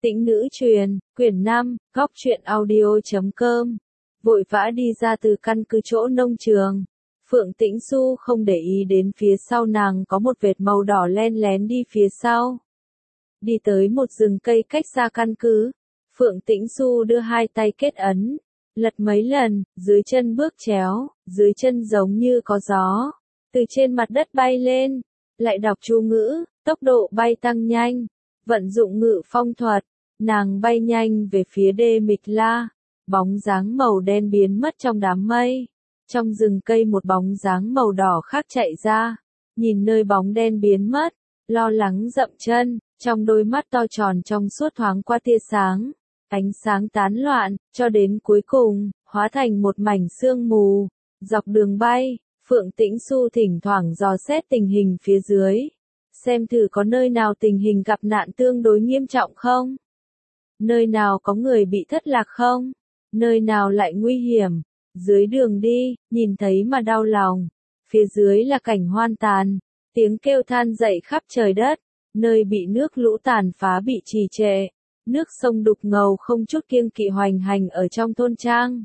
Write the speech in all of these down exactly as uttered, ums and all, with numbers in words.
Tĩnh nữ truyền, quyển năm, góc truyện audio.com. Vội vã đi ra từ căn cứ chỗ nông trường. Phượng Tĩnh Xu không để ý đến phía sau nàng có một vệt màu đỏ len lén đi phía sau. Đi tới một rừng cây cách xa căn cứ. Phượng Tĩnh Xu đưa hai tay kết ấn, lật mấy lần, dưới chân bước chéo, dưới chân giống như có gió. Từ trên mặt đất bay lên, lại đọc chú ngữ, tốc độ bay tăng nhanh, vận dụng ngự phong thuật. Nàng bay nhanh về phía Đê Mịch La, bóng dáng màu đen biến mất trong đám mây. Trong rừng cây một bóng dáng màu đỏ khác chạy ra, nhìn nơi bóng đen biến mất, lo lắng dậm chân, trong đôi mắt to tròn trong suốt thoáng qua tia sáng, ánh sáng tán loạn, cho đến cuối cùng, hóa thành một mảnh sương mù. Dọc đường bay, Phượng Tĩnh Xu thỉnh thoảng dò xét tình hình phía dưới, xem thử có nơi nào tình hình gặp nạn tương đối nghiêm trọng không? Nơi nào có người bị thất lạc không? Nơi nào lại nguy hiểm? Dưới đường đi, nhìn thấy mà đau lòng. Phía dưới là cảnh hoang tàn, tiếng kêu than dậy khắp trời đất, nơi bị nước lũ tàn phá bị trì trệ, nước sông đục ngầu không chút kiêng kỵ hoành hành ở trong thôn trang.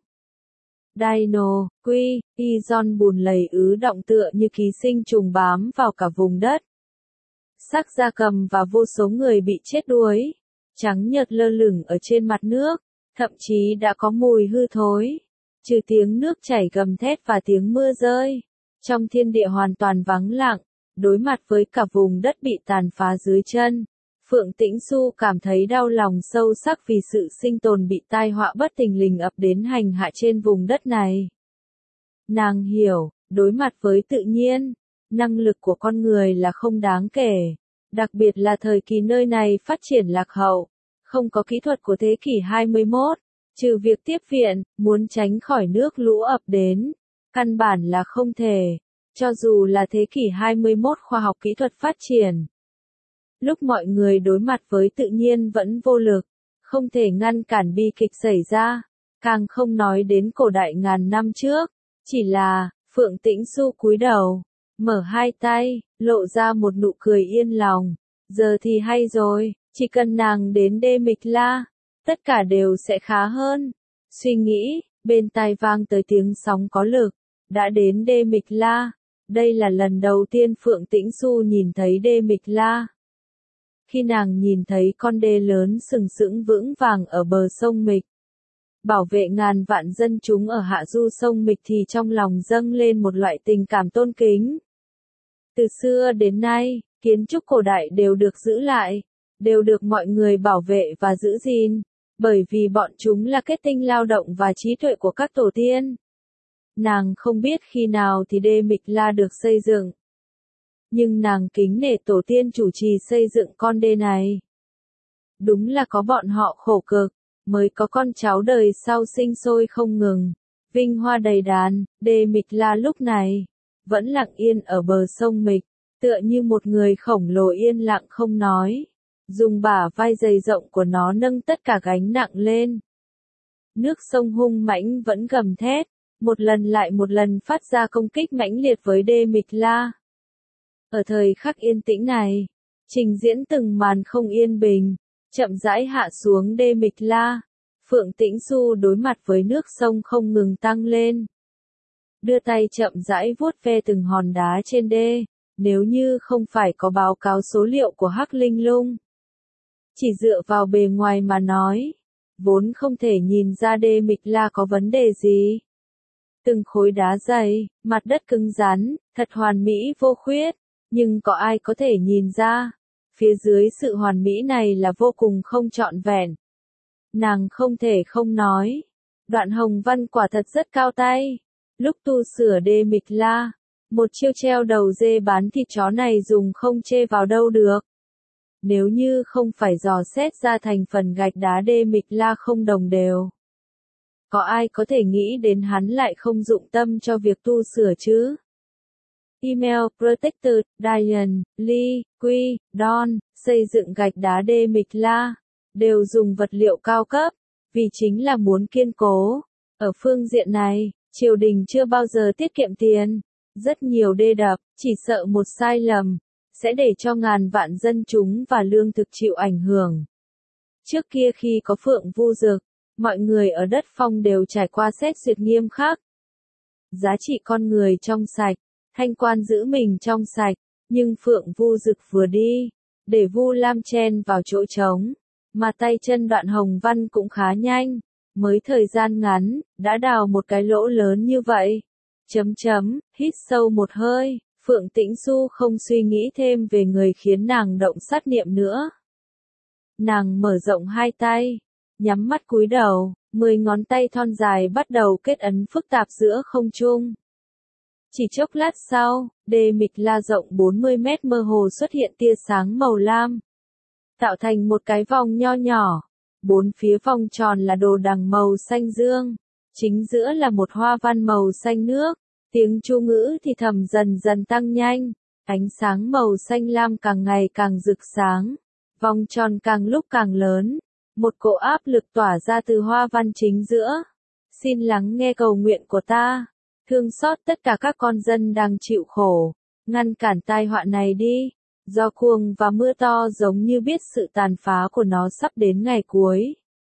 Dino, Quy, Izon bùn lầy ứ động tựa như ký sinh trùng bám vào cả vùng đất. Xác gia cầm và vô số người bị chết đuối, trắng nhợt lơ lửng ở trên mặt nước, thậm chí đã có mùi hư thối. Trừ tiếng nước chảy gầm thét và tiếng mưa rơi, trong thiên địa hoàn toàn vắng lặng, đối mặt với cả vùng đất bị tàn phá dưới chân. Phượng Tĩnh Xu cảm thấy đau lòng sâu sắc vì sự sinh tồn bị tai họa bất thình lình ập đến hành hạ trên vùng đất này. Nàng hiểu, đối mặt với tự nhiên, năng lực của con người là không đáng kể, đặc biệt là thời kỳ nơi này phát triển lạc hậu, không có kỹ thuật của thế kỷ hai mươi mốt, trừ việc tiếp viện, muốn tránh khỏi nước lũ ập đến, căn bản là không thể, cho dù là thế kỷ hai mươi mốt khoa học kỹ thuật phát triển. Lúc mọi người đối mặt với tự nhiên vẫn vô lực, không thể ngăn cản bi kịch xảy ra, càng không nói đến cổ đại ngàn năm trước, chỉ là, Phượng Tĩnh Xu cúi đầu, mở hai tay, lộ ra một nụ cười yên lòng, giờ thì hay rồi, chỉ cần nàng đến Đê Mịch La, tất cả đều sẽ khá hơn. Suy nghĩ, bên tai vang tới tiếng sóng có lực, đã đến Đê Mịch La, đây là lần đầu tiên Phượng Tĩnh Xu nhìn thấy Đê Mịch La. Khi nàng nhìn thấy con đê lớn sừng sững vững vàng ở bờ sông Mịch, bảo vệ ngàn vạn dân chúng ở hạ du sông Mịch thì trong lòng dâng lên một loại tình cảm tôn kính. Từ xưa đến nay, kiến trúc cổ đại đều được giữ lại, đều được mọi người bảo vệ và giữ gìn, bởi vì bọn chúng là kết tinh lao động và trí tuệ của các tổ tiên. Nàng không biết khi nào thì Đê Mịch La được xây dựng, nhưng nàng kính nể tổ tiên chủ trì xây dựng con đê này. Đúng là có bọn họ khổ cực, mới có con cháu đời sau sinh sôi không ngừng, vinh hoa đầy đàn. Đê Mịch La lúc này vẫn lặng yên ở bờ sông Mịch, tựa như một người khổng lồ yên lặng không nói, dùng bả vai dày rộng của nó nâng tất cả gánh nặng lên. Nước sông hung mãnh vẫn gầm thét, một lần lại một lần phát ra công kích mãnh liệt với Đê Mịch La. Ở thời khắc yên tĩnh này, trình diễn từng màn không yên bình, chậm rãi hạ xuống Đê Mịch La. Phượng Tĩnh Xu đối mặt với nước sông không ngừng tăng lên, đưa tay chậm rãi vuốt ve từng hòn đá trên đê. Nếu như không phải có báo cáo số liệu của Hắc Linh Lung, chỉ dựa vào bề ngoài mà nói, vốn không thể nhìn ra Đê Mịch La có vấn đề gì. Từng khối đá dày, mặt đất cứng rắn, thật hoàn mỹ vô khuyết, nhưng có ai có thể nhìn ra, phía dưới sự hoàn mỹ này là vô cùng không trọn vẹn. Nàng không thể không nói, Đoạn Hồng Văn quả thật rất cao tay. Lúc tu sửa Đê Mịch La, một chiêu treo đầu dê bán thịt chó này dùng không chê vào đâu được. Nếu như không phải dò xét ra thành phần gạch đá Đê Mịch La không đồng đều, có ai có thể nghĩ đến hắn lại không dụng tâm cho việc tu sửa chứ? Email Protected, Diane, Lee, Quy, Don, xây dựng gạch đá Đê Mịch La, đều dùng vật liệu cao cấp, vì chính là muốn kiên cố. Ở phương diện này, triều đình chưa bao giờ tiết kiệm tiền. Rất nhiều đê đập, chỉ sợ một sai lầm, sẽ để cho ngàn vạn dân chúng và lương thực chịu ảnh hưởng. Trước kia khi có Phượng Vu Dực, mọi người ở đất phong đều trải qua xét duyệt nghiêm khắc. Giá trị con người trong sạch, thanh quan giữ mình trong sạch, nhưng Phượng Vu Dực vừa đi, để Vu Lam chen vào chỗ trống, mà tay chân Đoạn Hồng Văn cũng khá nhanh, mới thời gian ngắn, đã đào một cái lỗ lớn như vậy. Chấm chấm, hít sâu một hơi, Phượng Tĩnh Du không suy nghĩ thêm về người khiến nàng động sát niệm nữa. Nàng mở rộng hai tay, nhắm mắt cúi đầu, mười ngón tay thon dài bắt đầu kết ấn phức tạp giữa không trung. Chỉ chốc lát sau, đê mịch la rộng bốn mươi mét mơ hồ xuất hiện tia sáng màu lam, tạo thành một cái vòng nho nhỏ. Bốn phía vòng tròn là đồ đằng màu xanh dương, chính giữa là một hoa văn màu xanh nước. Tiếng chú ngữ thì thầm dần dần tăng nhanh, ánh sáng màu xanh lam càng ngày càng rực sáng, vòng tròn càng lúc càng lớn, một cỗ áp lực tỏa ra từ hoa văn chính giữa. Xin lắng nghe cầu nguyện của ta, thương xót tất cả các con dân đang chịu khổ, ngăn cản tai họa này đi. Gió cuồng và mưa to giống như biết sự tàn phá của nó sắp đến ngày cuối.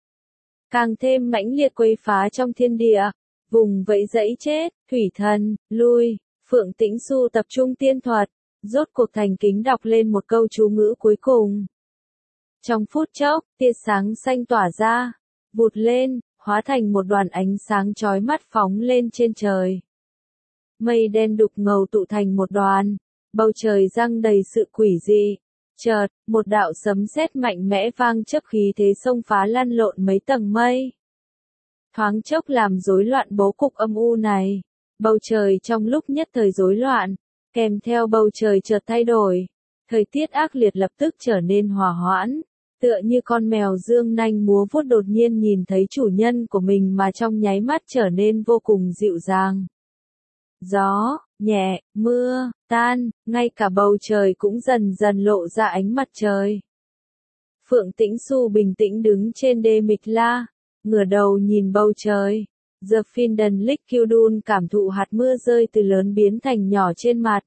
Càng thêm mãnh liệt quấy phá trong thiên địa. Vùng vẫy dẫy chết, thủy thần, lui, Phượng Tĩnh Du tập trung tiên thuật, rốt cuộc thành kính đọc lên một câu chú ngữ cuối cùng. Trong phút chốc, tia sáng xanh tỏa ra, vụt lên, hóa thành một đoàn ánh sáng chói mắt phóng lên trên trời. Mây đen đục ngầu tụ thành một đoàn, bầu trời giăng đầy sự quỷ dị. Chợt, một đạo sấm sét mạnh mẽ vang chớp khí thế xông phá lăn lộn mấy tầng mây. Thoáng chốc làm rối loạn bố cục âm u này. Bầu trời trong lúc nhất thời rối loạn, kèm theo bầu trời chợt thay đổi. Thời tiết ác liệt lập tức trở nên hòa hoãn, tựa như con mèo dương nanh múa vuốt đột nhiên nhìn thấy chủ nhân của mình mà trong nháy mắt trở nên vô cùng dịu dàng. Gió, nhẹ, mưa, tan, ngay cả bầu trời cũng dần dần lộ ra ánh mặt trời. Phượng Tĩnh Du bình tĩnh đứng trên đê Mịch La, ngửa đầu nhìn bầu trời. The Finden Lick Kyudun cảm thụ hạt mưa rơi từ lớn biến thành nhỏ trên mặt.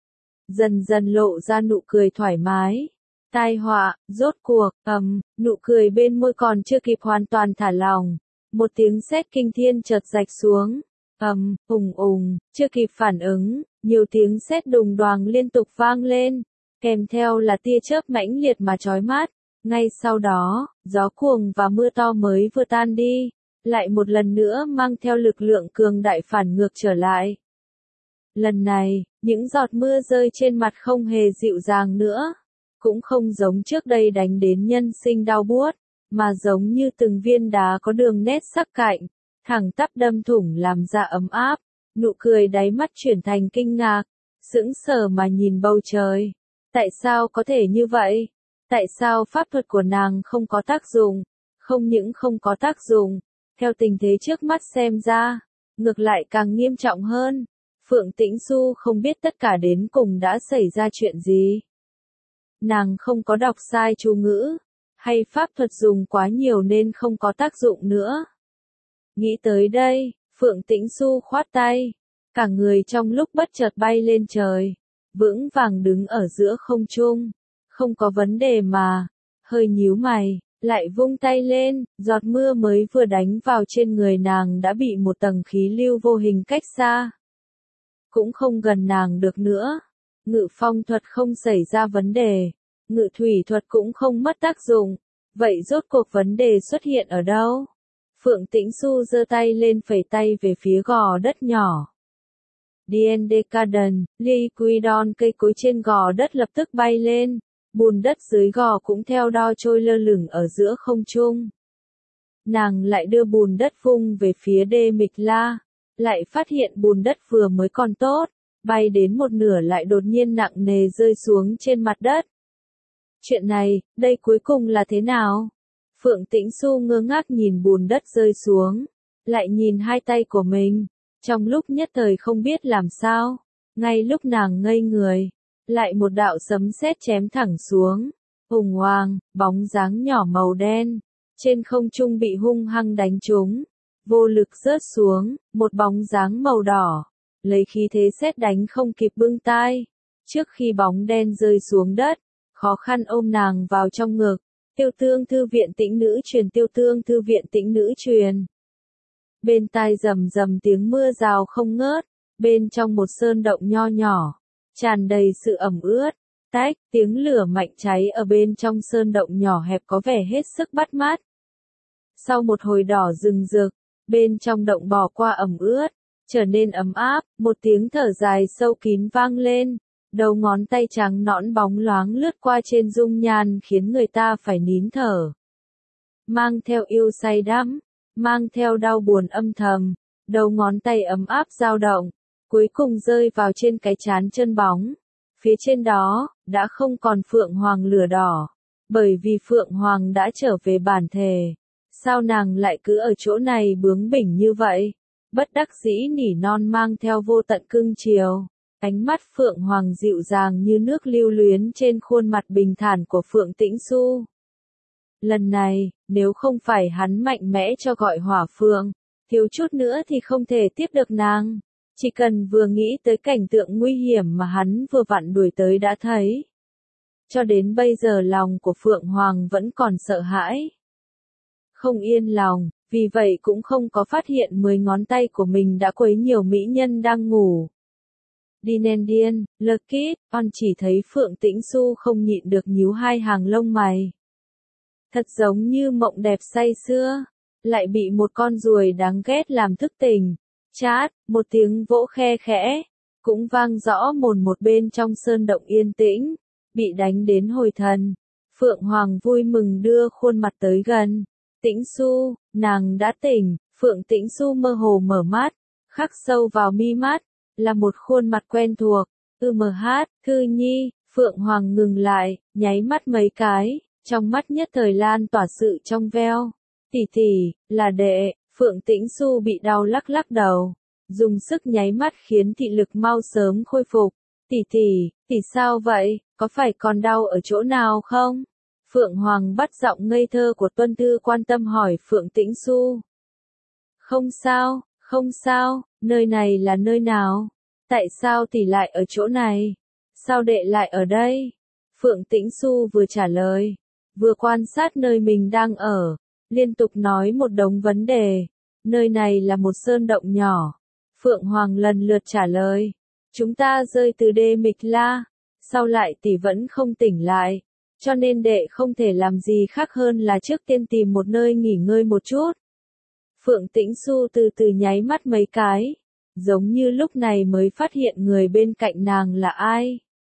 Dần dần lộ ra nụ cười thoải mái. Tai họa, rốt cuộc, ầm, nụ cười bên môi còn chưa kịp hoàn toàn thả lỏng. Một tiếng sét kinh thiên chợt rạch xuống. Ầm, ùng ùng, chưa kịp phản ứng, nhiều tiếng sét đùng đoàng liên tục vang lên. Kèm theo là tia chớp mãnh liệt mà chói mắt. Ngay sau đó, gió cuồng và mưa to mới vừa tan đi, lại một lần nữa mang theo lực lượng cường đại phản ngược trở lại. Lần này, những giọt mưa rơi trên mặt không hề dịu dàng nữa, cũng không giống trước đây đánh đến nhân sinh đau buốt, mà giống như từng viên đá có đường nét sắc cạnh, thẳng tắp đâm thủng làm da ấm áp, nụ cười đáy mắt chuyển thành kinh ngạc, sững sờ mà nhìn bầu trời. Tại sao có thể như vậy? Tại sao pháp thuật của nàng không có tác dụng? Không những không có tác dụng, theo tình thế trước mắt xem ra, ngược lại càng nghiêm trọng hơn. Phượng Tĩnh Du không biết tất cả đến cùng đã xảy ra chuyện gì. Nàng không có đọc sai chú ngữ, hay pháp thuật dùng quá nhiều nên không có tác dụng nữa. Nghĩ tới đây, Phượng Tĩnh Du khoát tay, cả người trong lúc bất chợt bay lên trời, vững vàng đứng ở giữa không trung. Không có vấn đề mà, hơi nhíu mày, lại vung tay lên, giọt mưa mới vừa đánh vào trên người nàng đã bị một tầng khí lưu vô hình cách xa. Cũng không gần nàng được nữa. Ngự phong thuật không xảy ra vấn đề, ngự thủy thuật cũng không mất tác dụng. Vậy rốt cuộc vấn đề xuất hiện ở đâu? Phượng Tĩnh Du giơ tay lên phẩy tay về phía gò đất nhỏ. Diendecaden, Liquidon cây cối trên gò đất lập tức bay lên. Bùn đất dưới gò cũng theo đo trôi lơ lửng ở giữa không trung. Nàng lại đưa bùn đất vung về phía đê Mịch La, lại phát hiện bùn đất vừa mới còn tốt, bay đến một nửa lại đột nhiên nặng nề rơi xuống trên mặt đất. Chuyện này, đây cuối cùng là thế nào? Phượng Tĩnh Du ngơ ngác nhìn bùn đất rơi xuống, lại nhìn hai tay của mình, trong lúc nhất thời không biết làm sao. Ngay lúc nàng ngây người, lại một đạo sấm sét chém thẳng xuống, hùng hoàng, bóng dáng nhỏ màu đen, trên không trung bị hung hăng đánh trúng, vô lực rớt xuống, một bóng dáng màu đỏ, lấy khí thế sét đánh không kịp bưng tai, trước khi bóng đen rơi xuống đất, khó khăn ôm nàng vào trong ngực, Tiêu Tương Thư viện Tĩnh Nữ truyền. Tiêu Tương Thư viện Tĩnh Nữ truyền. Bên tai rầm rầm tiếng mưa rào không ngớt, bên trong một sơn động nho nhỏ, tràn đầy sự ẩm ướt. Tách, tiếng lửa mạnh cháy ở bên trong sơn động nhỏ hẹp có vẻ hết sức bắt mắt. Sau một hồi đỏ rừng rực, bên trong động bò qua ẩm ướt, trở nên ấm áp, một tiếng thở dài sâu kín vang lên, đầu ngón tay trắng nõn bóng loáng lướt qua trên dung nhan khiến người ta phải nín thở. Mang theo yêu say đắm, mang theo đau buồn âm thầm, đầu ngón tay ấm áp dao động, cuối cùng rơi vào trên cái trán chân bóng. Phía trên đó, đã không còn Phượng Hoàng lửa đỏ, bởi vì Phượng Hoàng đã trở về bản thể. Sao nàng lại cứ ở chỗ này bướng bỉnh như vậy? Bất đắc dĩ nỉ non mang theo vô tận cưng chiều. Ánh mắt Phượng Hoàng dịu dàng như nước lưu luyến trên khuôn mặt bình thản của Phượng Tĩnh Xu. Lần này, nếu không phải hắn mạnh mẽ cho gọi Hỏa Phượng, thiếu chút nữa thì không thể tiếp được nàng. Chỉ cần vừa nghĩ tới cảnh tượng nguy hiểm mà hắn vừa vặn đuổi tới đã thấy. Cho đến bây giờ lòng của Phượng Hoàng vẫn còn sợ hãi. Không yên lòng, vì vậy cũng không có phát hiện mười ngón tay của mình đã quấy nhiều mỹ nhân đang ngủ. Dinendian, Lekit, on chỉ thấy Phượng Tĩnh Xu không nhịn được nhíu hai hàng lông mày. Thật giống như mộng đẹp say sưa, lại bị một con ruồi đáng ghét làm thức tỉnh. Chát, một tiếng vỗ khe khẽ, cũng vang rõ mồn một bên trong sơn động yên tĩnh, bị đánh đến hồi thần. Phượng Hoàng vui mừng đưa khuôn mặt tới gần. Tĩnh Xu, nàng đã tỉnh. Phượng Tĩnh Xu mơ hồ mở mắt, khắc sâu vào mi mắt, là một khuôn mặt quen thuộc. Ừ mờ hát, Thư Nhi. Phượng Hoàng ngừng lại, nháy mắt mấy cái, trong mắt nhất thời lan tỏa sự trong veo. Tỷ tỷ, là đệ. Phượng Tĩnh Xu bị đau lắc lắc đầu, dùng sức nháy mắt khiến thị lực mau sớm khôi phục. Tỷ tỷ, tỷ sao vậy, có phải còn đau ở chỗ nào không? Phượng Hoàng bắt giọng ngây thơ của Tuân Thư quan tâm hỏi Phượng Tĩnh Xu. Không sao, không sao, nơi này là nơi nào? Tại sao tỷ lại ở chỗ này? Sao đệ lại ở đây? Phượng Tĩnh Xu vừa trả lời, vừa quan sát nơi mình đang ở, liên tục nói một đống vấn đề. Nơi này là một sơn động nhỏ. Phượng Hoàng lần lượt trả lời. Chúng ta rơi từ đê Mịch La. Sau lại tỷ vẫn không tỉnh lại. Cho nên đệ không thể làm gì khác hơn là trước tiên tìm một nơi nghỉ ngơi một chút. Phượng Tĩnh Xu từ từ nháy mắt mấy cái. Giống như lúc này mới phát hiện người bên cạnh nàng là ai.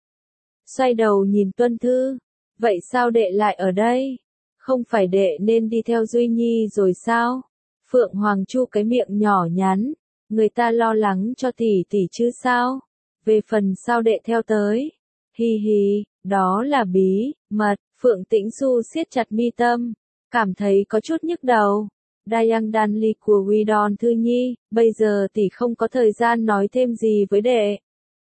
Xoay đầu nhìn Tuân Thư. Vậy sao đệ lại ở đây? Không phải đệ nên đi theo Duy Nhi rồi sao? Phượng Hoàng chu cái miệng nhỏ nhắn, người ta lo lắng cho tỷ tỷ chứ sao? Về phần sao đệ theo tới? Hi hi, đó là bí mật. Phượng Tĩnh Xu siết chặt mi tâm, cảm thấy có chút nhức đầu. Dayang Danli của Widon Thư Nhi, bây giờ tỷ không có thời gian nói thêm gì với đệ.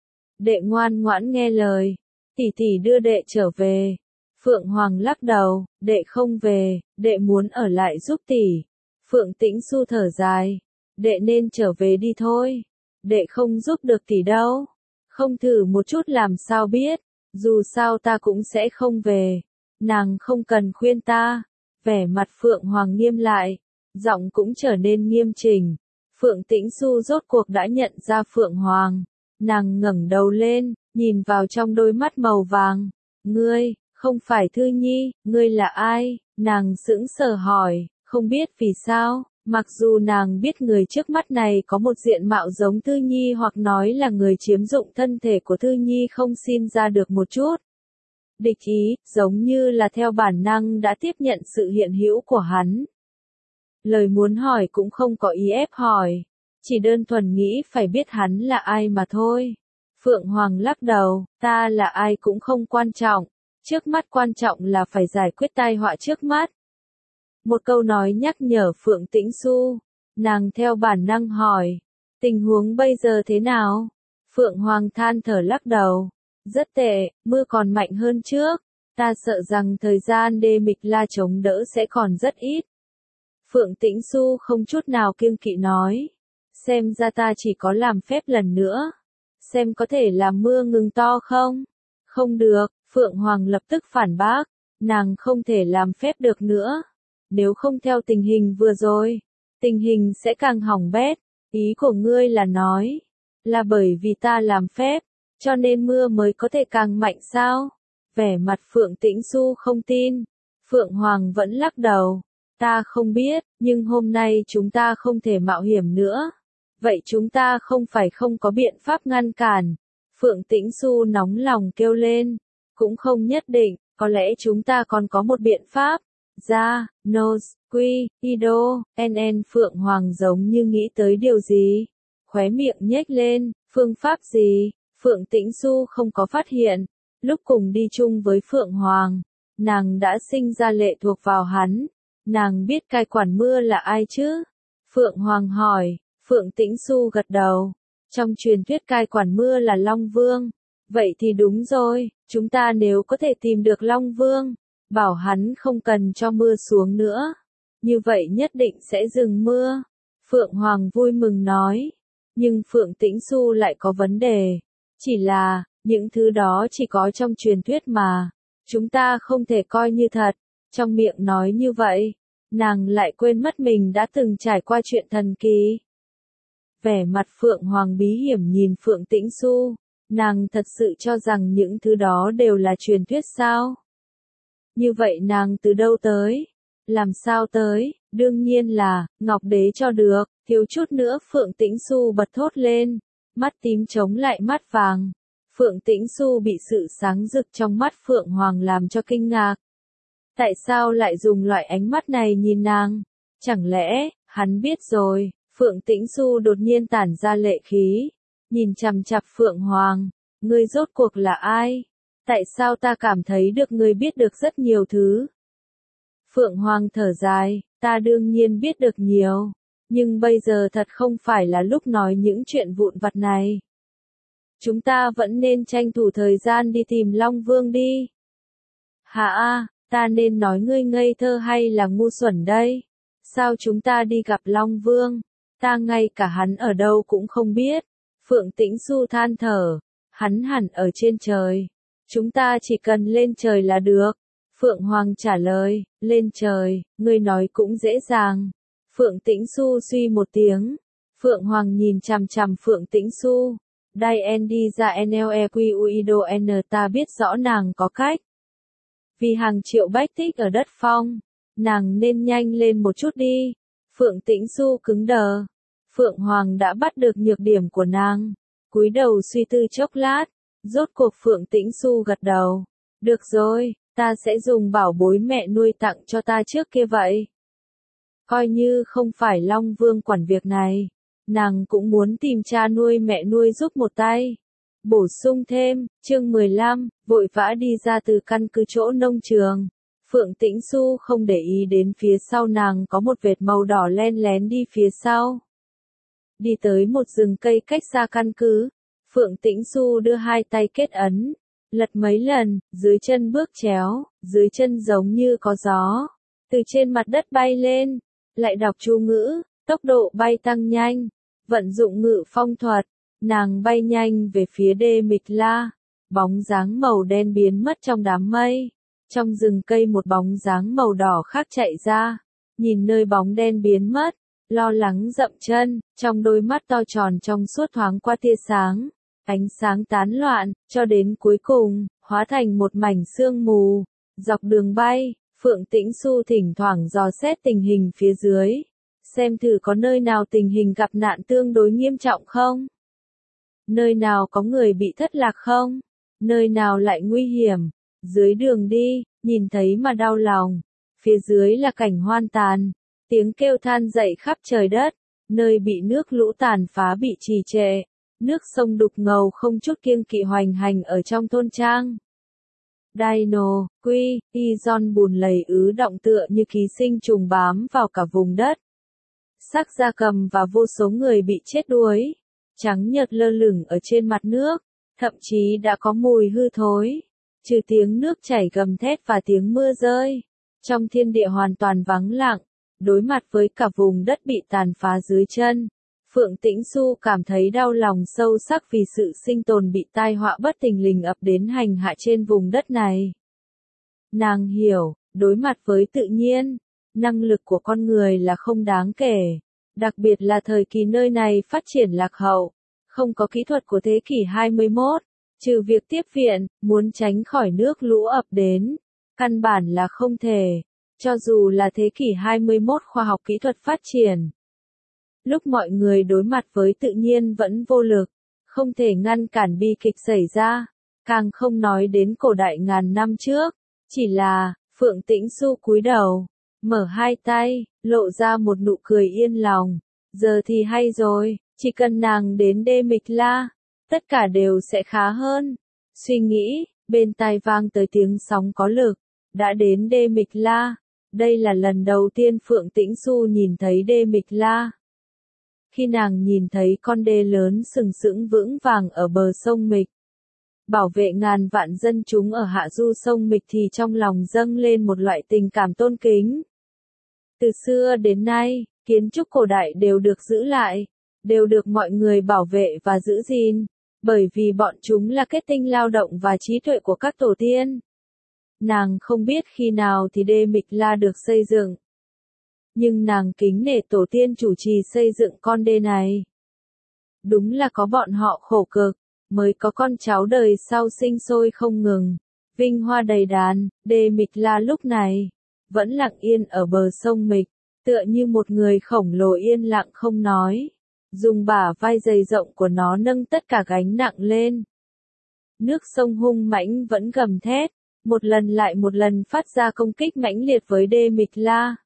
Đệ ngoan ngoãn nghe lời, tỷ tỷ đưa đệ trở về. Phượng Hoàng lắc đầu, đệ không về, đệ muốn ở lại giúp tỷ. Phượng Tĩnh Xu thở dài, đệ nên trở về đi thôi. Đệ không giúp được tỷ đâu. Không thử một chút làm sao biết, dù sao ta cũng sẽ không về. Nàng không cần khuyên ta. Vẻ mặt Phượng Hoàng nghiêm lại, giọng cũng trở nên nghiêm chỉnh. Phượng Tĩnh Xu rốt cuộc đã nhận ra Phượng Hoàng. Nàng ngẩng đầu lên, nhìn vào trong đôi mắt màu vàng. Ngươi, không phải Thư Nhi, ngươi là ai? Nàng sững sờ hỏi, không biết vì sao, mặc dù nàng biết người trước mắt này có một diện mạo giống Thư Nhi hoặc nói là người chiếm dụng thân thể của Thư Nhi không xin ra được một chút. Địch ý, giống như là theo bản năng đã tiếp nhận sự hiện hữu của hắn. Lời muốn hỏi cũng không có ý ép hỏi, chỉ đơn thuần nghĩ phải biết hắn là ai mà thôi. Phượng Hoàng lắc đầu, ta là ai cũng không quan trọng, trước mắt quan trọng là phải giải quyết tai họa trước mắt. Một câu nói nhắc nhở Phượng Tĩnh Xu, nàng theo bản năng hỏi, tình huống bây giờ thế nào? Phượng Hoàng than thở lắc đầu, rất tệ, mưa còn mạnh hơn trước, ta sợ rằng thời gian đê Mịch La chống đỡ sẽ còn rất ít. Phượng Tĩnh Xu không chút nào kiêng kỵ nói, xem ra ta chỉ có làm phép lần nữa, xem có thể làm mưa ngừng to không? Không được, Phượng Hoàng lập tức phản bác, nàng không thể làm phép được nữa. Nếu không theo tình hình vừa rồi, tình hình sẽ càng hỏng bét. Ý của ngươi là nói, là bởi vì ta làm phép, cho nên mưa mới có thể càng mạnh sao? Vẻ mặt Phượng Tĩnh Xu không tin. Phượng Hoàng vẫn lắc đầu. Ta không biết, nhưng hôm nay chúng ta không thể mạo hiểm nữa. Vậy chúng ta không phải không có biện pháp ngăn cản. Phượng Tĩnh Xu nóng lòng kêu lên. Cũng không nhất định, có lẽ chúng ta còn có một biện pháp. Ra, Nose, Quy, Ido, en en Phượng Hoàng giống như nghĩ tới điều gì. Khóe miệng nhếch lên, phương pháp gì? Phượng Tĩnh Xu không có phát hiện. Lúc cùng đi chung với Phượng Hoàng, nàng đã sinh ra lệ thuộc vào hắn. Nàng biết cai quản mưa là ai chứ? Phượng Hoàng hỏi. Phượng Tĩnh Xu gật đầu. Trong truyền thuyết cai quản mưa là Long Vương. Vậy thì đúng rồi, chúng ta nếu có thể tìm được Long Vương, bảo hắn không cần cho mưa xuống nữa, như vậy nhất định sẽ dừng mưa. Phượng Hoàng vui mừng nói. Nhưng Phượng Tĩnh Xu lại có vấn đề. Chỉ là, những thứ đó chỉ có trong truyền thuyết mà. Chúng ta không thể coi như thật. Trong miệng nói như vậy, nàng lại quên mất mình đã từng trải qua chuyện thần kỳ. Vẻ mặt Phượng Hoàng bí hiểm nhìn Phượng Tĩnh Xu. Nàng thật sự cho rằng những thứ đó đều là truyền thuyết sao? Như vậy nàng từ đâu tới? Làm sao tới? Đương nhiên là, Ngọc Đế cho được. Thiếu chút nữa Phượng Tĩnh Xu bật thốt lên. Mắt tím chống lại mắt vàng. Phượng Tĩnh Xu bị sự sáng rực trong mắt Phượng Hoàng làm cho kinh ngạc. Tại sao lại dùng loại ánh mắt này nhìn nàng? Chẳng lẽ, hắn biết rồi? Phượng Tĩnh Xu đột nhiên tản ra lệ khí. Nhìn chằm chằm Phượng Hoàng. Ngươi rốt cuộc là ai? Tại sao ta cảm thấy được ngươi biết được rất nhiều thứ? Phượng Hoàng thở dài. Ta đương nhiên biết được nhiều. Nhưng bây giờ thật không phải là lúc nói những chuyện vụn vặt này. Chúng ta vẫn nên tranh thủ thời gian đi tìm Long Vương đi. Hả a, ta nên nói ngươi ngây thơ hay là ngu xuẩn đây? Sao chúng ta đi gặp Long Vương? Ta ngay cả hắn ở đâu cũng không biết. Phượng Tĩnh Xu than thở. Hắn hẳn ở trên trời. Chúng ta chỉ cần lên trời là được. Phượng Hoàng trả lời. Lên trời, ngươi nói cũng dễ dàng. Phượng Tĩnh Xu suy một tiếng. Phượng Hoàng nhìn chằm chằm Phượng Tĩnh Xu. Dai en đi ra nlequido n ta biết rõ nàng có cách. Vì hàng triệu bách tích ở đất phong, nàng nên nhanh lên một chút đi. Phượng Tĩnh Xu cứng đờ. Phượng Hoàng đã bắt được nhược điểm của nàng. Cúi đầu suy tư chốc lát. Rốt cuộc Phượng Tĩnh Xu gật đầu. Được rồi, ta sẽ dùng bảo bối mẹ nuôi tặng cho ta trước kia vậy. Coi như không phải Long Vương quản việc này. Nàng cũng muốn tìm cha nuôi mẹ nuôi giúp một tay. Bổ sung thêm, chương mười lăm, vội vã đi ra từ căn cứ chỗ nông trường. Phượng Tĩnh Xu không để ý đến phía sau nàng có một vệt màu đỏ len lén đi phía sau. Đi tới một rừng cây cách xa căn cứ. Phượng Tĩnh Xu đưa hai tay kết ấn. Lật mấy lần, dưới chân bước chéo, dưới chân giống như có gió. Từ trên mặt đất bay lên, lại đọc chú ngữ, tốc độ bay tăng nhanh. Vận dụng ngự phong thuật, nàng bay nhanh về phía đê Mịch La. Bóng dáng màu đen biến mất trong đám mây. Trong rừng cây một bóng dáng màu đỏ khác chạy ra. Nhìn nơi bóng đen biến mất, lo lắng dậm chân, trong đôi mắt to tròn trong suốt thoáng qua tia sáng. Ánh sáng tán loạn, cho đến cuối cùng, hóa thành một mảnh sương mù. Dọc đường bay, Phượng Tĩnh Xu thỉnh thoảng dò xét tình hình phía dưới. Xem thử có nơi nào tình hình gặp nạn tương đối nghiêm trọng không? Nơi nào có người bị thất lạc không? Nơi nào lại nguy hiểm? Dưới đường đi, nhìn thấy mà đau lòng. Phía dưới là cảnh hoang tàn. Tiếng kêu than dậy khắp trời đất. Nơi bị nước lũ tàn phá bị trì trệ. Nước sông đục ngầu không chút kiêng kỵ hoành hành ở trong thôn trang. Dino, Quy, Izon bùn lầy ứ động tựa như ký sinh trùng bám vào cả vùng đất. Xác gia cầm và vô số người bị chết đuối. Trắng nhợt lơ lửng ở trên mặt nước. Thậm chí đã có mùi hư thối. Trừ tiếng nước chảy gầm thét và tiếng mưa rơi. Trong thiên địa hoàn toàn vắng lặng. Đối mặt với cả vùng đất bị tàn phá dưới chân. Phượng Tĩnh Xu cảm thấy đau lòng sâu sắc vì sự sinh tồn bị tai họa bất thình lình ập đến hành hạ trên vùng đất này. Nàng hiểu, đối mặt với tự nhiên, năng lực của con người là không đáng kể, đặc biệt là thời kỳ nơi này phát triển lạc hậu, không có kỹ thuật của thế kỷ hai mươi mốt, trừ việc tiếp viện, muốn tránh khỏi nước lũ ập đến, căn bản là không thể, cho dù là thế kỷ hai mươi mốt khoa học kỹ thuật phát triển. Lúc mọi người đối mặt với tự nhiên vẫn vô lực, không thể ngăn cản bi kịch xảy ra, càng không nói đến cổ đại ngàn năm trước, chỉ là, Phượng Tĩnh Xu cúi đầu, mở hai tay, lộ ra một nụ cười yên lòng, giờ thì hay rồi, chỉ cần nàng đến Đê Mịch La, tất cả đều sẽ khá hơn. Suy nghĩ, bên tai vang tới tiếng sóng có lực, đã đến Đê Mịch La, đây là lần đầu tiên Phượng Tĩnh Xu nhìn thấy Đê Mịch La. Khi nàng nhìn thấy con đê lớn sừng sững vững vàng ở bờ sông Mịch, bảo vệ ngàn vạn dân chúng ở hạ du sông Mịch thì trong lòng dâng lên một loại tình cảm tôn kính. Từ xưa đến nay, kiến trúc cổ đại đều được giữ lại, đều được mọi người bảo vệ và giữ gìn, bởi vì bọn chúng là kết tinh lao động và trí tuệ của các tổ tiên. Nàng không biết khi nào thì Đê Mịch La được xây dựng, nhưng nàng kính nể tổ tiên chủ trì xây dựng con đê này. Đúng là có bọn họ khổ cực, mới có con cháu đời sau sinh sôi không ngừng, vinh hoa đầy đàn. Đê Mịch La lúc này vẫn lặng yên ở bờ sông Mịch, tựa như một người khổng lồ yên lặng không nói, dùng bả vai dày rộng của nó nâng tất cả gánh nặng lên. Nước sông hung mãnh vẫn gầm thét, một lần lại một lần phát ra công kích mãnh liệt với Đê Mịch La.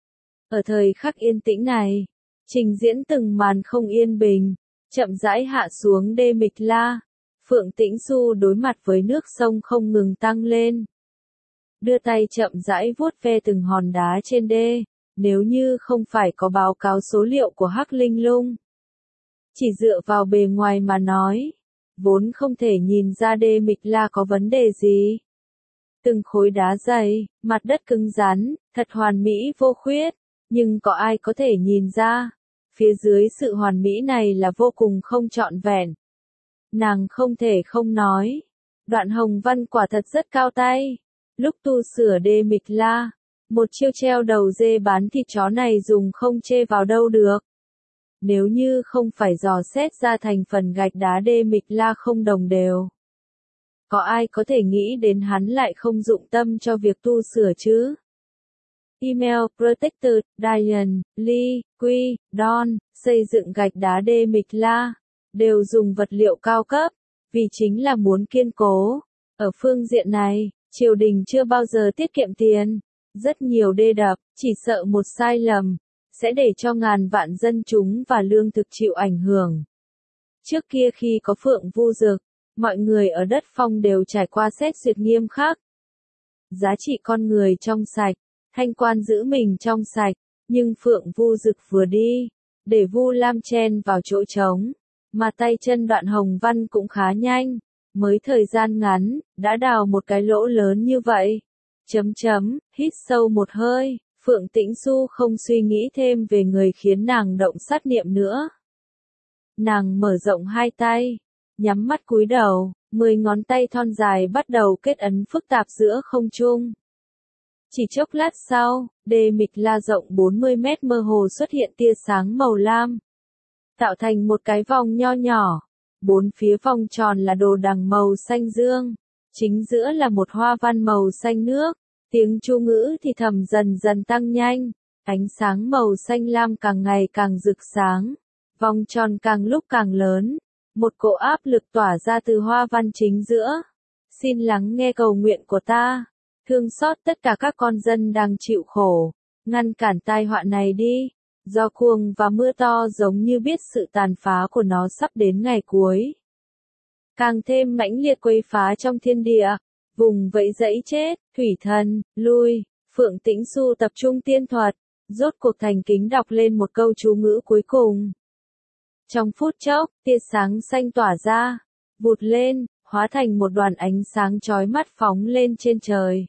Ở thời khắc yên tĩnh này, trình diễn từng màn không yên bình, chậm rãi hạ xuống Đê Mịch La. Phượng Tĩnh Xu đối mặt với nước sông không ngừng tăng lên, đưa tay chậm rãi vuốt ve từng hòn đá trên đê, nếu như không phải có báo cáo số liệu của Hắc Linh Lung, chỉ dựa vào bề ngoài mà nói, vốn không thể nhìn ra Đê Mịch La có vấn đề gì. Từng khối đá dày, mặt đất cứng rắn, thật hoàn mỹ vô khuyết, nhưng có ai có thể nhìn ra, phía dưới sự hoàn mỹ này là vô cùng không trọn vẹn. Nàng không thể không nói, Đoạn Hồng Văn quả thật rất cao tay. Lúc tu sửa Đê Mịch La, một chiêu treo đầu dê bán thịt chó này dùng không chê vào đâu được. Nếu như không phải dò xét ra thành phần gạch đá Đê Mịch La không đồng đều, có ai có thể nghĩ đến hắn lại không dụng tâm cho việc tu sửa chứ? Email Protector, Diane, Lee, Quy, Don, xây dựng gạch đá Đê Mịch La, đều dùng vật liệu cao cấp, vì chính là muốn kiên cố. Ở phương diện này, triều đình chưa bao giờ tiết kiệm tiền. Rất nhiều đê đập, chỉ sợ một sai lầm, sẽ để cho ngàn vạn dân chúng và lương thực chịu ảnh hưởng. Trước kia khi có Phượng Vu Dực, mọi người ở đất Phong đều trải qua xét duyệt nghiêm khắc. Giá trị con người trong sạch, thanh quan giữ mình trong sạch, nhưng Phượng Vu Dực vừa đi, để Vu Lam chen vào chỗ trống, mà tay chân Đoạn Hồng Văn cũng khá nhanh, mới thời gian ngắn, đã đào một cái lỗ lớn như vậy. Chấm chấm, hít sâu một hơi, Phượng Tĩnh Xu không suy nghĩ thêm về người khiến nàng động sát niệm nữa. Nàng mở rộng hai tay, nhắm mắt cúi đầu, mười ngón tay thon dài bắt đầu kết ấn phức tạp giữa không trung. Chỉ chốc lát sau, Đê Mịch La rộng bốn mươi mét mơ hồ xuất hiện tia sáng màu lam, tạo thành một cái vòng nho nhỏ. Bốn phía vòng tròn là đồ đằng màu xanh dương, chính giữa là một hoa văn màu xanh nước. Tiếng chú ngữ thì thầm dần dần tăng nhanh, ánh sáng màu xanh lam càng ngày càng rực sáng, vòng tròn càng lúc càng lớn, một cỗ áp lực tỏa ra từ hoa văn chính giữa. Xin lắng nghe cầu nguyện của ta, thương xót tất cả các con dân đang chịu khổ, ngăn cản tai họa này đi. Do cuồng và mưa to giống như biết sự tàn phá của nó sắp đến ngày cuối, càng thêm mãnh liệt quấy phá trong thiên địa. Vùng vẫy dãy chết, thủy thần, lui, Phượng Tĩnh Xu tập trung tiên thuật, rốt cuộc thành kính đọc lên một câu chú ngữ cuối cùng. Trong phút chốc, tia sáng xanh tỏa ra, vụt lên, hóa thành một đoàn ánh sáng chói mắt phóng lên trên trời.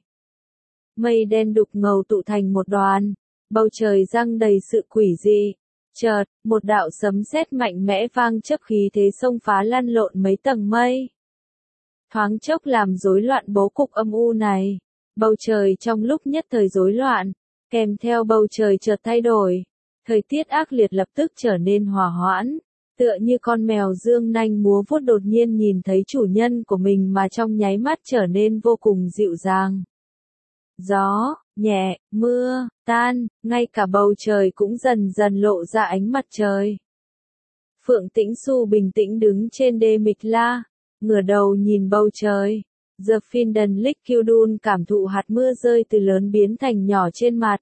Mây đen đục ngầu tụ thành một đoàn, bầu trời răng đầy sự quỷ dị. Chợt, một đạo sấm sét mạnh mẽ vang chớp khí thế xông phá lăn lộn mấy tầng mây. Thoáng chốc làm rối loạn bố cục âm u này, Bầu trời trong lúc nhất thời rối loạn, kèm theo bầu trời chợt thay đổi. Thời tiết ác liệt lập tức trở nên hòa hoãn, tựa như con mèo dương nanh múa vuốt đột nhiên nhìn thấy chủ nhân của mình mà trong nháy mắt trở nên vô cùng dịu dàng. Gió, nhẹ, mưa, tan, ngay cả bầu trời cũng dần dần lộ ra ánh mặt trời. Phượng Tĩnh Xu bình tĩnh đứng trên đê Mịch La, ngửa đầu nhìn bầu trời. The Finden Liquidun cảm thụ hạt mưa rơi từ lớn biến thành nhỏ trên mặt.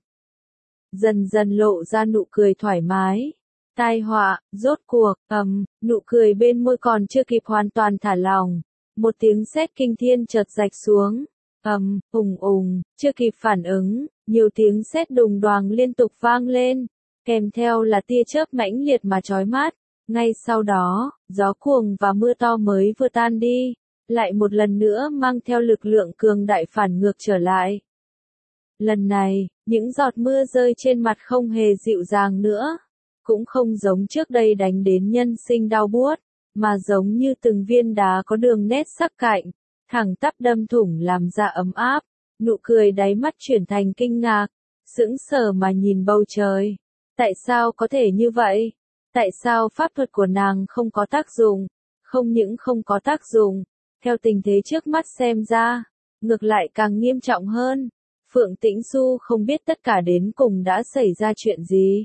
Dần dần lộ ra nụ cười thoải mái. Tai họa, rốt cuộc, ầm, nụ cười bên môi còn chưa kịp hoàn toàn thả lỏng. Một tiếng sét kinh thiên chợt rạch xuống. Ầm, ùng ùng, chưa kịp phản ứng, nhiều tiếng sét đùng đoàng liên tục vang lên. Kèm theo là tia chớp mãnh liệt mà chói mắt. Ngay sau đó, gió cuồng và mưa to mới vừa tan đi, lại một lần nữa mang theo lực lượng cường đại phản ngược trở lại. Lần này, những giọt mưa rơi trên mặt không hề dịu dàng nữa, cũng không giống trước đây đánh đến nhân sinh đau buốt, mà giống như từng viên đá có đường nét sắc cạnh, thẳng tắp đâm thủng làm da ấm áp, nụ cười đáy mắt chuyển thành kinh ngạc, sững sờ mà nhìn bầu trời. Tại sao có thể như vậy? Tại sao pháp thuật của nàng không có tác dụng? Không những không có tác dụng, theo tình thế trước mắt xem ra, ngược lại càng nghiêm trọng hơn. Phượng Tĩnh Xu không biết tất cả đến cùng đã xảy ra chuyện gì.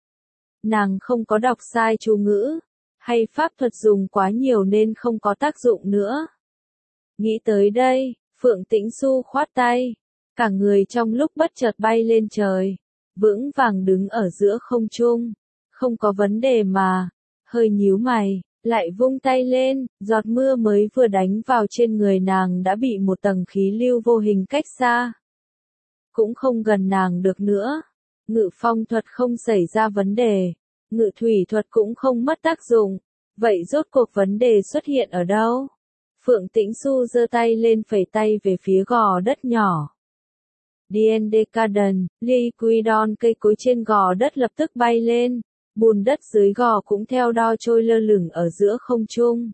Nàng không có đọc sai chú ngữ, hay pháp thuật dùng quá nhiều nên không có tác dụng nữa. Nghĩ tới đây, Phượng Tĩnh Xu khoát tay, cả người trong lúc bất chợt bay lên trời, vững vàng đứng ở giữa không trung. Không có vấn đề mà, hơi nhíu mày, lại vung tay lên, giọt mưa mới vừa đánh vào trên người nàng đã bị một tầng khí lưu vô hình cách xa. Cũng không gần nàng được nữa. Ngự phong thuật không xảy ra vấn đề, ngự thủy thuật cũng không mất tác dụng. Vậy rốt cuộc vấn đề xuất hiện ở đâu? Phượng Tĩnh Xu giơ tay lên phẩy tay về phía gò đất nhỏ. Diendecaden, Liquidon cây cối trên gò đất lập tức bay lên. Bùn đất dưới gò cũng theo đo trôi lơ lửng ở giữa không trung.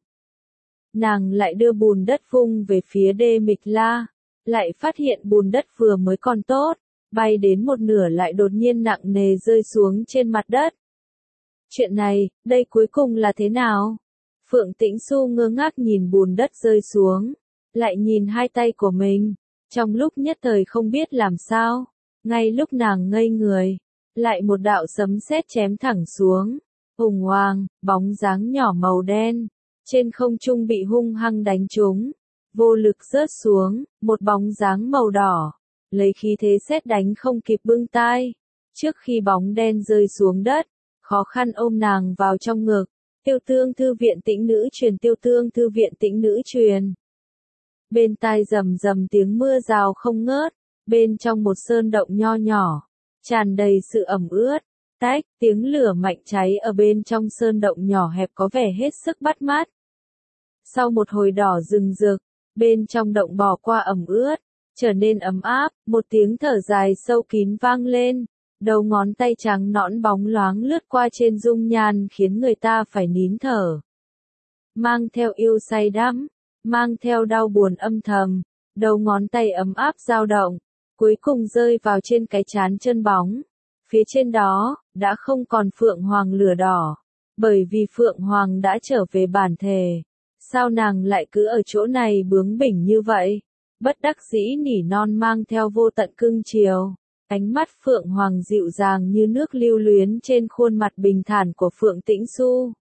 Nàng lại đưa bùn đất vung về phía đê Mịch La, lại phát hiện bùn đất vừa mới còn tốt, bay đến một nửa lại đột nhiên nặng nề rơi xuống trên mặt đất. Chuyện này, đây cuối cùng là thế nào? Phượng Tĩnh Xu ngơ ngác nhìn bùn đất rơi xuống, lại nhìn hai tay của mình, trong lúc nhất thời không biết làm sao. Ngay lúc nàng ngây người, lại một đạo sấm sét chém thẳng xuống, hùng hoàng, bóng dáng nhỏ màu đen, trên không trung bị hung hăng đánh trúng, vô lực rớt xuống, một bóng dáng màu đỏ, lấy khí thế sét đánh không kịp bưng tai, trước khi bóng đen rơi xuống đất, khó khăn ôm nàng vào trong ngực. Tiêu Tương Thư viện Tĩnh Nữ truyền, Tiêu Tương Thư viện Tĩnh Nữ truyền. Bên tai rầm rầm tiếng mưa rào không ngớt, bên trong một sơn động nho nhỏ, tràn đầy sự ẩm ướt, tách, tiếng lửa mạnh cháy ở bên trong sơn động nhỏ hẹp có vẻ hết sức bắt mắt. Sau một hồi đỏ rừng rực, bên trong động bò qua ẩm ướt, trở nên ấm áp, một tiếng thở dài sâu kín vang lên, đầu ngón tay trắng nõn bóng loáng lướt qua trên dung nhan khiến người ta phải nín thở. Mang theo yêu say đắm, mang theo đau buồn âm thầm, đầu ngón tay ấm áp dao động, cuối cùng rơi vào trên cái trán chân bóng. Phía trên đó, đã không còn Phượng Hoàng lửa đỏ, bởi vì Phượng Hoàng đã trở về bản thể. Sao nàng lại cứ ở chỗ này bướng bỉnh như vậy? Bất đắc dĩ nỉ non mang theo vô tận cưng chiều. Ánh mắt Phượng Hoàng dịu dàng như nước lưu luyến trên khuôn mặt bình thản của Phượng Tĩnh Xu.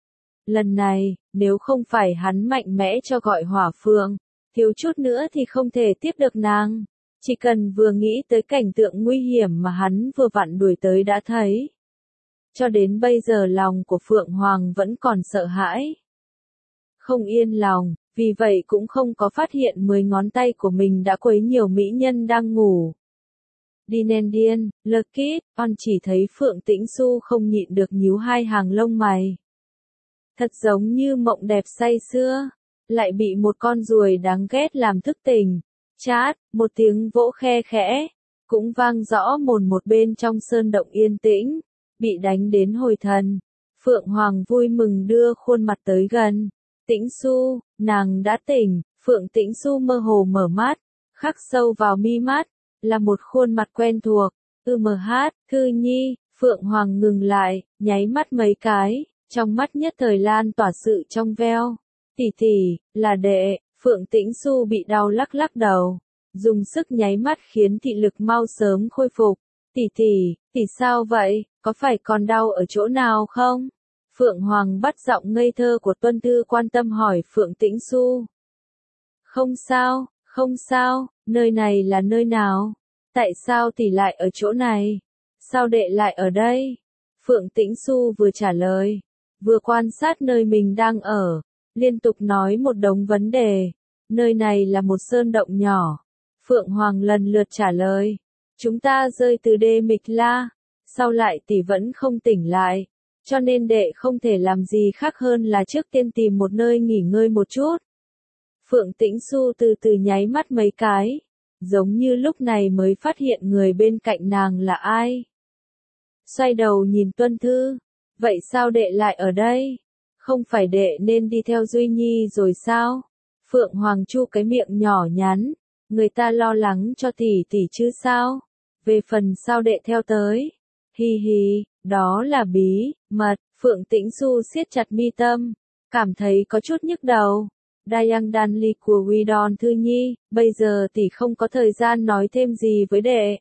Lần này, nếu không phải hắn mạnh mẽ cho gọi hỏa phượng, thiếu chút nữa thì không thể tiếp được nàng. Chỉ cần vừa nghĩ tới cảnh tượng nguy hiểm mà hắn vừa vặn đuổi tới đã thấy. Cho đến bây giờ lòng của Phượng Hoàng vẫn còn sợ hãi. Không yên lòng, vì vậy cũng không có phát hiện mười ngón tay của mình đã quấy nhiều mỹ nhân đang ngủ. Dinendian, Lucky, on chỉ thấy Phượng Tĩnh Xu không nhịn được nhíu hai hàng lông mày. Thật giống như mộng đẹp say sưa, lại bị một con ruồi đáng ghét làm thức tỉnh. Chát, một tiếng vỗ khe khẽ, cũng vang rõ mồn một bên trong sơn động yên tĩnh, bị đánh đến hồi thần. Phượng Hoàng vui mừng đưa khuôn mặt tới gần. Tĩnh Xu, nàng đã tỉnh. Phượng Tĩnh Xu mơ hồ mở mắt, khắc sâu vào mi mắt, là một khuôn mặt quen thuộc. Ư mờ hát, Thư Nhi, Phượng Hoàng ngừng lại, nháy mắt mấy cái, trong mắt nhất thời lan tỏa sự trong veo. Tỷ tỷ, là đệ. Phượng Tĩnh Xu bị đau lắc lắc đầu, dùng sức nháy mắt khiến thị lực mau sớm khôi phục. Tỷ tỷ, tỷ sao vậy, có phải còn đau ở chỗ nào không? Phượng Hoàng bắt giọng ngây thơ của Tuân Thư quan tâm hỏi Phượng Tĩnh Xu. Không sao, không sao, nơi này là nơi nào? Tại sao tỷ lại ở chỗ này? Sao đệ lại ở đây? Phượng Tĩnh Xu vừa trả lời, vừa quan sát nơi mình đang ở, liên tục nói một đống vấn đề. Nơi này là một sơn động nhỏ. Phượng Hoàng lần lượt trả lời. Chúng ta rơi từ đê Mịch La, sau lại tỷ vẫn không tỉnh lại, cho nên đệ không thể làm gì khác hơn là trước tiên tìm một nơi nghỉ ngơi một chút. Phượng Tĩnh Xu từ từ nháy mắt mấy cái, giống như lúc này mới phát hiện người bên cạnh nàng là ai. Xoay đầu nhìn Tuân Thư, vậy sao đệ lại ở đây? Không phải đệ nên đi theo Duy Nhi rồi sao? Phượng Hoàng chu cái miệng nhỏ nhắn, người ta lo lắng cho tỷ tỷ chứ sao? Về phần sao đệ theo tới? Hi hi, đó là bí mật. Phượng Tĩnh Xu siết chặt mi tâm, cảm thấy có chút nhức đầu. Dayang đan ly của Widon Thư Nhi, bây giờ tỷ không có thời gian nói thêm gì với đệ.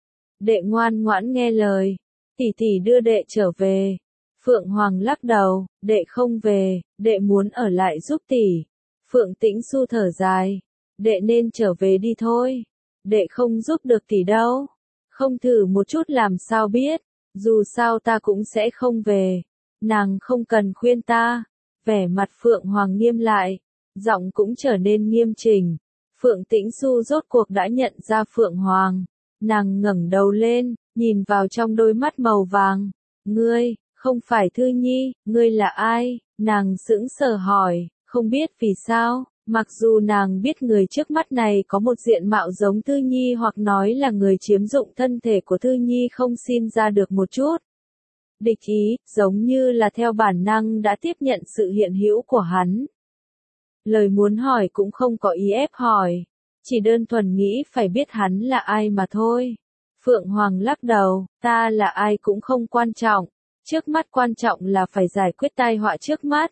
Đệ ngoan ngoãn nghe lời, tỷ tỷ đưa đệ trở về. Phượng Hoàng lắc đầu, đệ không về, đệ muốn ở lại giúp tỷ. Phượng Tĩnh Xu thở dài, đệ nên trở về đi thôi. Đệ không giúp được tỷ đâu. Không thử một chút làm sao biết, dù sao ta cũng sẽ không về. Nàng không cần khuyên ta. Vẻ mặt Phượng Hoàng nghiêm lại, giọng cũng trở nên nghiêm chỉnh. Phượng Tĩnh Xu rốt cuộc đã nhận ra Phượng Hoàng. Nàng ngẩng đầu lên, nhìn vào trong đôi mắt màu vàng. Ngươi, không phải Thư Nhi, ngươi là ai? Nàng sững sờ hỏi, không biết vì sao, mặc dù nàng biết người trước mắt này có một diện mạo giống Thư Nhi hoặc nói là người chiếm dụng thân thể của Thư Nhi không xin ra được một chút. Địch ý, giống như là theo bản năng đã tiếp nhận sự hiện hữu của hắn. Lời muốn hỏi cũng không có ý ép hỏi, chỉ đơn thuần nghĩ phải biết hắn là ai mà thôi. Phượng Hoàng lắc đầu, ta là ai cũng không quan trọng, trước mắt quan trọng là phải giải quyết tai họa trước mắt.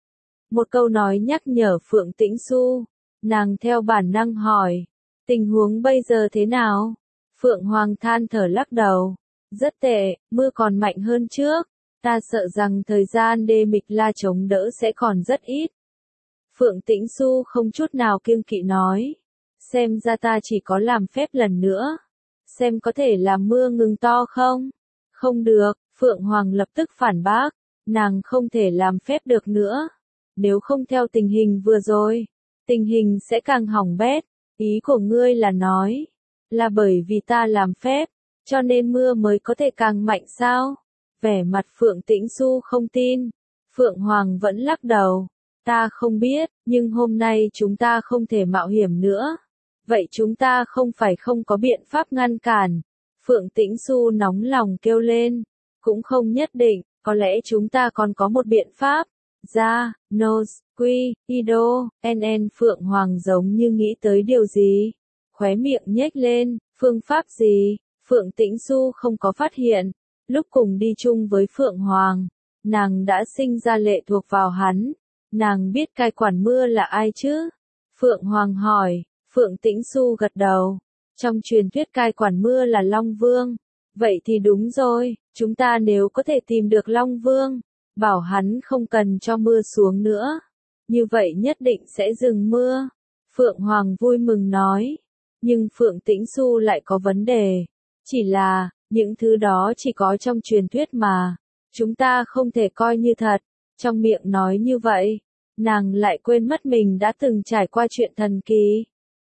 Một câu nói nhắc nhở Phượng Tĩnh Xu, nàng theo bản năng hỏi, tình huống bây giờ thế nào? Phượng Hoàng than thở lắc đầu, rất tệ, mưa còn mạnh hơn trước, ta sợ rằng thời gian đê Mịch La chống đỡ sẽ còn rất ít. Phượng Tĩnh Xu không chút nào kiêng kỵ nói, xem ra ta chỉ có làm phép lần nữa, xem có thể làm mưa ngừng to không? Không được, Phượng Hoàng lập tức phản bác, nàng không thể làm phép được nữa. Nếu không theo tình hình vừa rồi, tình hình sẽ càng hỏng bét. Ý của ngươi là nói, là bởi vì ta làm phép, cho nên mưa mới có thể càng mạnh sao? Vẻ mặt Phượng Tĩnh Xu không tin. Phượng Hoàng vẫn lắc đầu. Ta không biết, nhưng hôm nay chúng ta không thể mạo hiểm nữa. Vậy chúng ta không phải không có biện pháp ngăn cản. Phượng Tĩnh Xu nóng lòng kêu lên. Cũng không nhất định, có lẽ chúng ta còn có một biện pháp. Ra, Nose, Quy, Ido, en en Phượng Hoàng giống như nghĩ tới điều gì. Khóe miệng nhếch lên, phương pháp gì? Phượng Tĩnh Xu không có phát hiện. Lúc cùng đi chung với Phượng Hoàng, nàng đã sinh ra lệ thuộc vào hắn. Nàng biết cai quản mưa là ai chứ? Phượng Hoàng hỏi. Phượng Tĩnh Xu gật đầu. Trong truyền thuyết cai quản mưa là Long Vương. Vậy thì đúng rồi, chúng ta nếu có thể tìm được Long Vương, bảo hắn không cần cho mưa xuống nữa, như vậy nhất định sẽ dừng mưa. Phượng Hoàng vui mừng nói. Nhưng Phượng Tĩnh Xu lại có vấn đề. Chỉ là, những thứ đó chỉ có trong truyền thuyết mà. Chúng ta không thể coi như thật. Trong miệng nói như vậy, nàng lại quên mất mình đã từng trải qua chuyện thần kỳ.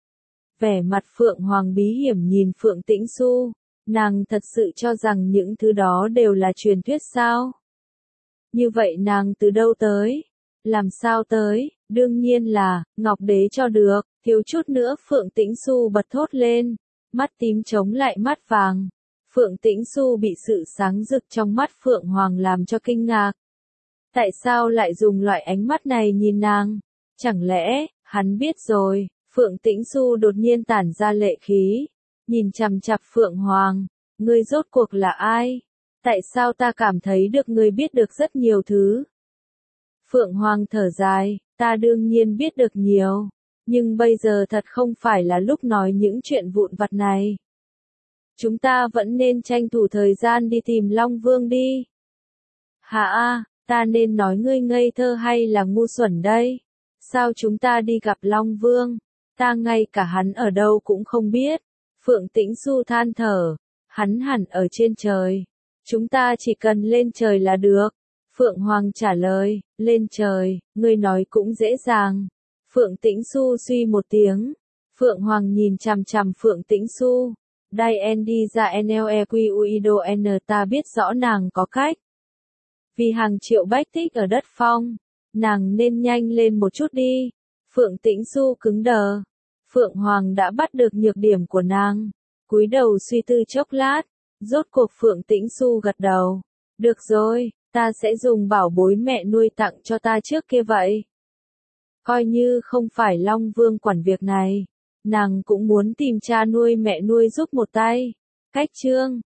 Vẻ mặt Phượng Hoàng bí hiểm nhìn Phượng Tĩnh Xu. Nàng thật sự cho rằng những thứ đó đều là truyền thuyết sao? Như vậy nàng từ đâu tới? Làm sao tới? Đương nhiên là, Ngọc Đế cho được. Thiếu chút nữa Phượng Tĩnh Xu bật thốt lên. Mắt tím chống lại mắt vàng. Phượng Tĩnh Xu bị sự sáng rực trong mắt Phượng Hoàng làm cho kinh ngạc. Tại sao lại dùng loại ánh mắt này nhìn nàng? Chẳng lẽ, hắn biết rồi. Phượng Tĩnh Xu đột nhiên tản ra lệ khí, nhìn chằm chằm Phượng Hoàng, ngươi rốt cuộc là ai? Tại sao ta cảm thấy được ngươi biết được rất nhiều thứ? Phượng Hoàng thở dài, ta đương nhiên biết được nhiều, nhưng bây giờ thật không phải là lúc nói những chuyện vụn vặt này. Chúng ta vẫn nên tranh thủ thời gian đi tìm Long Vương đi. Hả a, ta nên nói ngươi ngây thơ hay là ngu xuẩn đây? Sao chúng ta đi gặp Long Vương? Ta ngay cả hắn ở đâu cũng không biết. Phượng Tĩnh Xu than thở, hắn hẳn ở trên trời. Chúng ta chỉ cần lên trời là được. Phượng Hoàng trả lời, lên trời, ngươi nói cũng dễ dàng. Phượng Tĩnh Xu suy một tiếng. Phượng Hoàng nhìn chằm chằm Phượng Tĩnh Xu. Dai en đi ra en lờ e quy u i đô n, ta biết rõ nàng có cách. Vì hàng triệu bách tích ở đất phong, nàng nên nhanh lên một chút đi. Phượng Tĩnh Xu cứng đờ. Phượng Hoàng đã bắt được nhược điểm của nàng. Cúi đầu suy tư chốc lát. Rốt cuộc Phượng Tĩnh Xu gật đầu. Được rồi, ta sẽ dùng bảo bối mẹ nuôi tặng cho ta trước kia vậy. Coi như không phải Long Vương quản việc này, nàng cũng muốn tìm cha nuôi mẹ nuôi giúp một tay. Cách chương